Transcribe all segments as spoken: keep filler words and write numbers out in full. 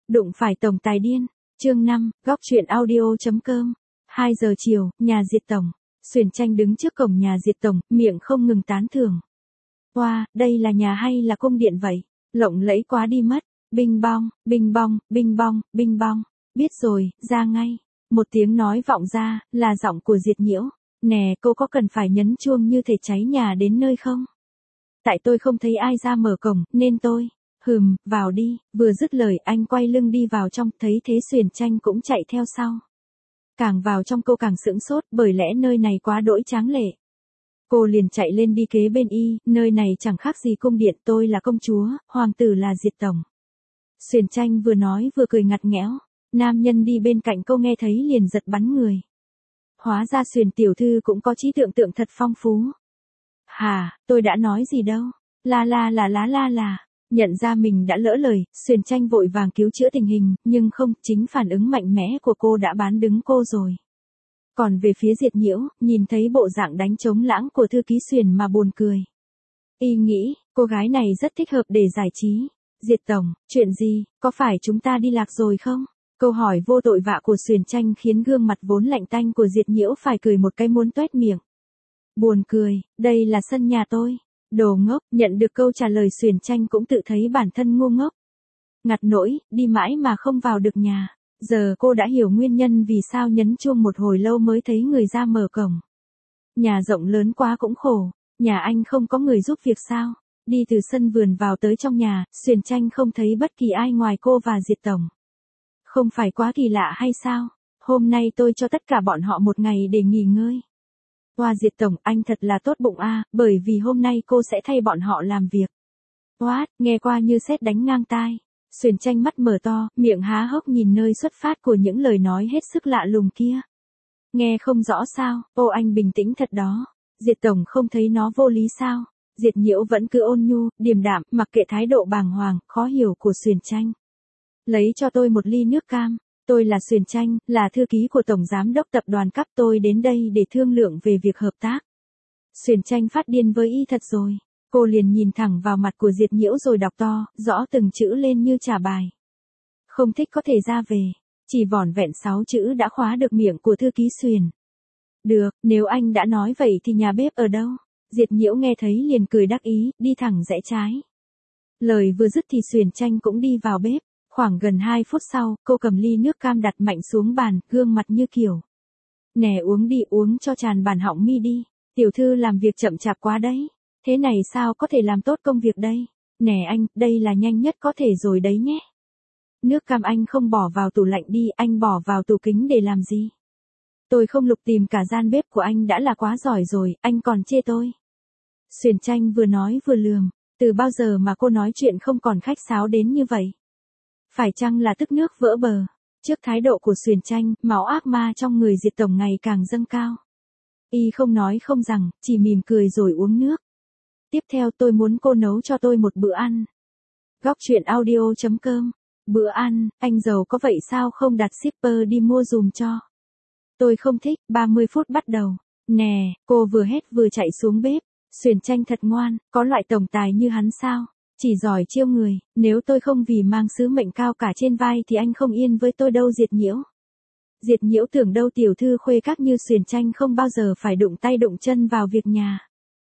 Đụng phải tổng tài điên. Chương năm, góc truyện audio.com. hai giờ chiều, nhà Diệt tổng. Xuyển Tranh đứng trước cổng nhà Diệt tổng, miệng không ngừng tán thưởng. Wow, đây là nhà hay là cung điện vậy? Lộng lẫy quá đi mất. Binh bong, binh bong, binh bong, binh bong. Biết rồi, ra ngay. Một tiếng nói vọng ra, là giọng của Diệt Nhiễu. Nè, cô có cần phải nhấn chuông như thể cháy nhà đến nơi không? Tại tôi không thấy ai ra mở cổng, nên tôi... Hừm, vào đi. Vừa dứt lời anh quay lưng đi vào trong, thấy thế Xuyển Tranh cũng chạy theo sau. Càng vào trong cô càng sững sốt, bởi lẽ nơi này quá đỗi tráng lệ. Cô liền chạy lên đi kế bên y, nơi này chẳng khác gì cung điện, tôi là công chúa, hoàng tử là Diệt tổng. Xuyển Tranh vừa nói vừa cười ngặt nghẽo, nam nhân đi bên cạnh cô nghe thấy liền giật bắn người. Hóa ra Xuyển tiểu thư cũng có trí tưởng tượng thật phong phú. Hà, tôi đã nói gì đâu, la la là lá la là. Nhận ra mình đã lỡ lời, Xuyển Tranh vội vàng cứu chữa tình hình, nhưng không, chính phản ứng mạnh mẽ của cô đã bán đứng cô rồi. Còn về phía Diệt Nhiễu, nhìn thấy bộ dạng đánh trống lãng của thư ký Xuyển mà buồn cười. Y nghĩ, cô gái này rất thích hợp để giải trí. Diệt tổng, chuyện gì, có phải chúng ta đi lạc rồi không? Câu hỏi vô tội vạ của Xuyển Tranh khiến gương mặt vốn lạnh tanh của Diệt Nhiễu phải cười một cái muốn toét miệng. Buồn cười, đây là sân nhà tôi. Đồ ngốc, nhận được câu trả lời Xuyển Tranh cũng tự thấy bản thân ngu ngốc. Ngặt nỗi, đi mãi mà không vào được nhà. Giờ cô đã hiểu nguyên nhân vì sao nhấn chuông một hồi lâu mới thấy người ra mở cổng. Nhà rộng lớn quá cũng khổ, nhà anh không có người giúp việc sao? Đi từ sân vườn vào tới trong nhà, Xuyển Tranh không thấy bất kỳ ai ngoài cô và Diệt tổng. Không phải quá kỳ lạ hay sao? Hôm nay tôi cho tất cả bọn họ một ngày để nghỉ ngơi. Hoa Diệt tổng, anh thật là tốt bụng a, à, bởi vì hôm nay cô sẽ thay bọn họ làm việc. What, nghe qua như sét đánh ngang tai. Xuyển Tranh mắt mở to, miệng há hốc nhìn nơi xuất phát của những lời nói hết sức lạ lùng kia. Nghe không rõ sao, ô anh bình tĩnh thật đó. Diệt tổng không thấy nó vô lý sao? Diệt Nhiễu vẫn cứ ôn nhu, điềm đạm, mặc kệ thái độ bàng hoàng, khó hiểu của Xuyển Tranh. Lấy cho tôi một ly nước cam. Tôi là Xuyển Tranh, là thư ký của Tổng Giám đốc Tập đoàn Cấp, tôi đến đây để thương lượng về việc hợp tác. Xuyển Tranh phát điên với y thật rồi. Cô liền nhìn thẳng vào mặt của Diệt Nhiễu rồi đọc to, rõ từng chữ lên như trả bài. Không thích có thể ra về. Chỉ vỏn vẹn sáu chữ đã khóa được miệng của thư ký Xuyển. Được, nếu anh đã nói vậy thì nhà bếp ở đâu? Diệt Nhiễu nghe thấy liền cười đắc ý, đi thẳng rẽ trái. Lời vừa dứt thì Xuyển Tranh cũng đi vào bếp. Khoảng gần hai phút sau, cô cầm ly nước cam đặt mạnh xuống bàn, gương mặt như kiểu. Nè uống đi, uống cho tràn bàn họng mi đi. Tiểu thư làm việc chậm chạp quá đấy. Thế này sao có thể làm tốt công việc đây? Nè anh, đây là nhanh nhất có thể rồi đấy nhé. Nước cam anh không bỏ vào tủ lạnh đi, anh bỏ vào tủ kính để làm gì? Tôi không lục tìm cả gian bếp của anh đã là quá giỏi rồi, anh còn chê tôi. Xuyển Tranh vừa nói vừa lườm, từ bao giờ mà cô nói chuyện không còn khách sáo đến như vậy? Phải chăng là tức nước vỡ bờ? Trước thái độ của Xuyển Tranh, máu ác ma trong người Diệt tổng ngày càng dâng cao. Y không nói không rằng, chỉ mỉm cười rồi uống nước. Tiếp theo tôi muốn cô nấu cho tôi một bữa ăn. Góc truyện audio.com. Bữa ăn, anh giàu có vậy sao không đặt shipper đi mua dùm cho? Tôi không thích, ba mươi phút bắt đầu. Nè, cô vừa hét vừa chạy xuống bếp. Xuyển Tranh thật ngoan, có loại tổng tài như hắn sao? Chỉ giỏi chiêu người, nếu tôi không vì mang sứ mệnh cao cả trên vai thì anh không yên với tôi đâu Diệt Nhiễu. Diệt Nhiễu tưởng đâu tiểu thư khuê các như Xuyển Tranh không bao giờ phải đụng tay đụng chân vào việc nhà.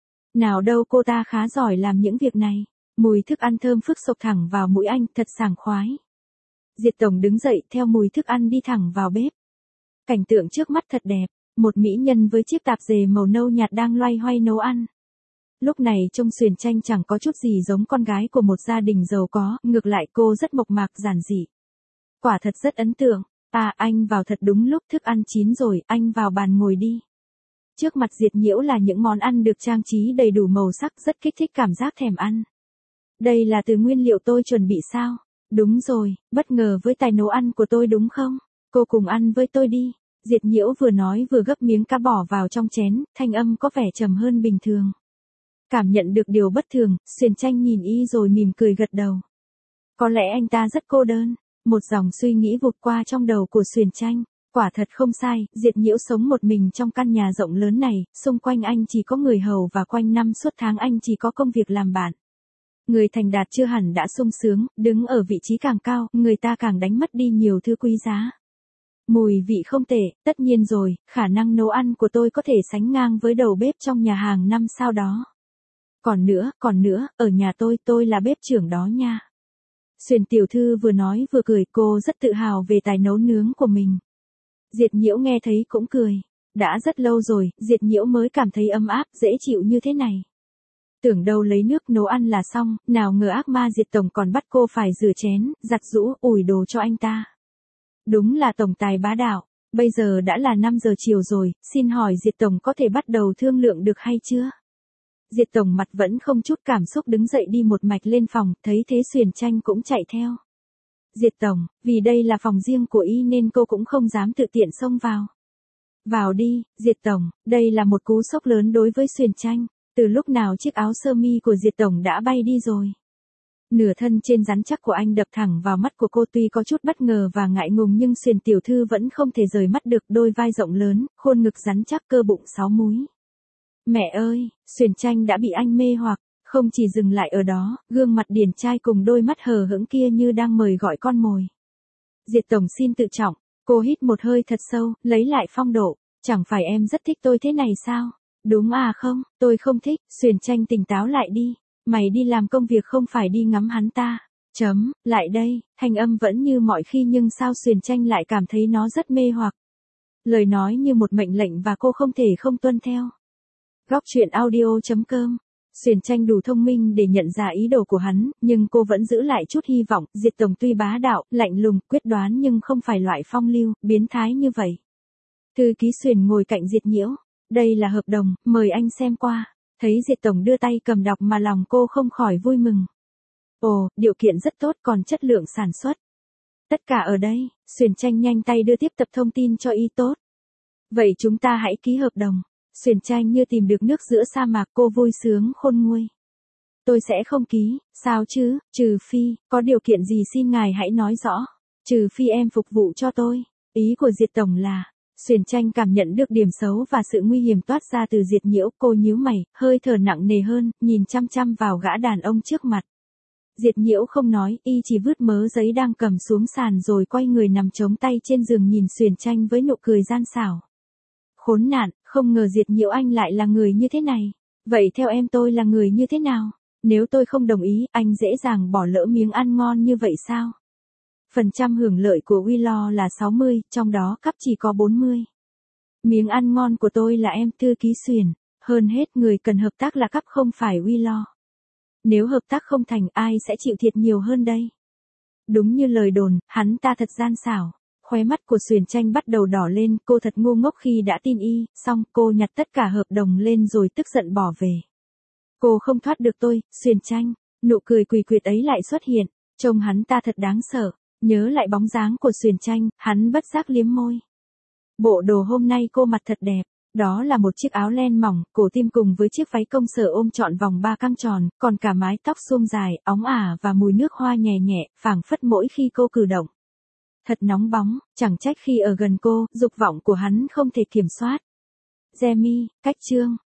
Nào đâu cô ta khá giỏi làm những việc này. Mùi thức ăn thơm phức sộc thẳng vào mũi anh, thật sảng khoái. Diệt tổng đứng dậy theo mùi thức ăn đi thẳng vào bếp. Cảnh tượng trước mắt thật đẹp, một mỹ nhân với chiếc tạp dề màu nâu nhạt đang loay hoay nấu ăn. Lúc này trông Xuyển Tranh chẳng có chút gì giống con gái của một gia đình giàu có, ngược lại cô rất mộc mạc giản dị. Quả thật rất ấn tượng. À, anh vào thật đúng lúc, thức ăn chín rồi, anh vào bàn ngồi đi. Trước mặt Diệt Nhiễu là những món ăn được trang trí đầy đủ màu sắc, rất kích thích cảm giác thèm ăn. Đây là từ nguyên liệu tôi chuẩn bị sao? Đúng rồi, bất ngờ với tài nấu ăn của tôi đúng không? Cô cùng ăn với tôi đi. Diệt Nhiễu vừa nói vừa gấp miếng cá bỏ vào trong chén, thanh âm có vẻ trầm hơn bình thường. Cảm nhận được điều bất thường, Xuyển Tranh nhìn y rồi mỉm cười gật đầu. Có lẽ anh ta rất cô đơn. Một dòng suy nghĩ vụt qua trong đầu của Xuyển Tranh. Quả thật không sai, Diệt Nhiễu sống một mình trong căn nhà rộng lớn này, xung quanh anh chỉ có người hầu và quanh năm suốt tháng anh chỉ có công việc làm bạn. Người thành đạt chưa hẳn đã sung sướng, đứng ở vị trí càng cao, người ta càng đánh mất đi nhiều thứ quý giá. Mùi vị không tệ, tất nhiên rồi, khả năng nấu ăn của tôi có thể sánh ngang với đầu bếp trong nhà hàng năm sao đó. Còn nữa, còn nữa, ở nhà tôi, tôi là bếp trưởng đó nha. Xuyển tiểu thư vừa nói vừa cười, cô rất tự hào về tài nấu nướng của mình. Diệt Nhiễu nghe thấy cũng cười. Đã rất lâu rồi, Diệt Nhiễu mới cảm thấy ấm áp, dễ chịu như thế này. Tưởng đâu lấy nước nấu ăn là xong, nào ngờ ác ma Diệt tổng còn bắt cô phải rửa chén, giặt giũ, ủi đồ cho anh ta. Đúng là tổng tài bá đạo. Bây giờ đã là năm giờ chiều rồi, xin hỏi Diệt tổng có thể bắt đầu thương lượng được hay chưa? Diệt tổng mặt vẫn không chút cảm xúc đứng dậy đi một mạch lên phòng, thấy thế Xuyển Tranh cũng chạy theo. Diệt tổng, vì đây là phòng riêng của y nên cô cũng không dám tự tiện xông vào. Vào đi, Diệt tổng, đây là một cú sốc lớn đối với Xuyển Tranh. Từ lúc nào chiếc áo sơ mi của Diệt tổng đã bay đi rồi. Nửa thân trên rắn chắc của anh đập thẳng vào mắt của cô, tuy có chút bất ngờ và ngại ngùng nhưng Xuyển tiểu thư vẫn không thể rời mắt được, đôi vai rộng lớn, khuôn ngực rắn chắc, cơ bụng sáu múi. Mẹ ơi, Xuyển Tranh đã bị anh mê hoặc, không chỉ dừng lại ở đó, gương mặt điển trai cùng đôi mắt hờ hững kia như đang mời gọi con mồi. Diệt tổng xin tự trọng, cô hít một hơi thật sâu, lấy lại phong độ, chẳng phải em rất thích tôi thế này sao? Đúng à không, tôi không thích. Xuyển Tranh tỉnh táo lại đi, mày đi làm công việc không phải đi ngắm hắn ta. Chấm, lại đây, thanh âm vẫn như mọi khi nhưng sao Xuyển Tranh lại cảm thấy nó rất mê hoặc. Lời nói như một mệnh lệnh và cô không thể không tuân theo. Góc truyện audio chấm com. Xuyển Tranh đủ thông minh để nhận ra ý đồ của hắn, nhưng cô vẫn giữ lại chút hy vọng. Diệt tổng tuy bá đạo, lạnh lùng, quyết đoán nhưng không phải loại phong lưu, biến thái như vậy. Thư ký Xuyển ngồi cạnh Diệt Nhiễu. Đây là hợp đồng, mời anh xem qua. Thấy Diệt tổng đưa tay cầm đọc mà lòng cô không khỏi vui mừng. Ồ, điều kiện rất tốt, còn chất lượng sản xuất. Tất cả ở đây. Xuyển Tranh nhanh tay đưa tiếp tập thông tin cho y tốt. Vậy chúng ta hãy ký hợp đồng. Xuyển Tranh như tìm được nước giữa sa mạc, cô vui sướng khôn nguôi. Tôi sẽ không ký, sao chứ, trừ phi, có điều kiện gì xin ngài hãy nói rõ. Trừ phi em phục vụ cho tôi. Ý của Diệt tổng là, Xuyển Tranh cảm nhận được điểm xấu và sự nguy hiểm toát ra từ Diệt Nhiễu, cô nhíu mày, hơi thở nặng nề hơn, nhìn chăm chăm vào gã đàn ông trước mặt. Diệt Nhiễu không nói, y chỉ vứt mớ giấy đang cầm xuống sàn rồi quay người nằm chống tay trên giường nhìn Xuyển Tranh với nụ cười gian xảo. Khốn nạn, không ngờ Diệt Nhiễu anh lại là người như thế này. Vậy theo em tôi là người như thế nào? Nếu tôi không đồng ý, anh dễ dàng bỏ lỡ miếng ăn ngon như vậy sao? Phần trăm hưởng lợi của Willow là sáu mươi, trong đó cấp chỉ có bốn mươi. Miếng ăn ngon của tôi là em, thư ký Xuyển. Hơn hết người cần hợp tác là cấp không phải Willow. Nếu hợp tác không thành, ai sẽ chịu thiệt nhiều hơn đây? Đúng như lời đồn, hắn ta thật gian xảo. Khóe mắt của Xuyển Tranh bắt đầu đỏ lên, cô thật ngu ngốc khi đã tin y, xong cô nhặt tất cả hợp đồng lên rồi tức giận bỏ về. Cô không thoát được tôi, Xuyển Tranh. Nụ cười quỷ quyệt ấy lại xuất hiện, trông hắn ta thật đáng sợ. Nhớ lại bóng dáng của Xuyển Tranh, hắn bất giác liếm môi. Bộ đồ hôm nay cô mặc thật đẹp, đó là một chiếc áo len mỏng, cổ tim cùng với chiếc váy công sở ôm trọn vòng ba căng tròn, còn cả mái tóc xuông dài, óng ả và mùi nước hoa nhẹ nhẹ, phảng phất mỗi khi cô cử động. Thật nóng bóng, chẳng trách khi ở gần cô, dục vọng của hắn không thể kiểm soát. Jamie, cách chương.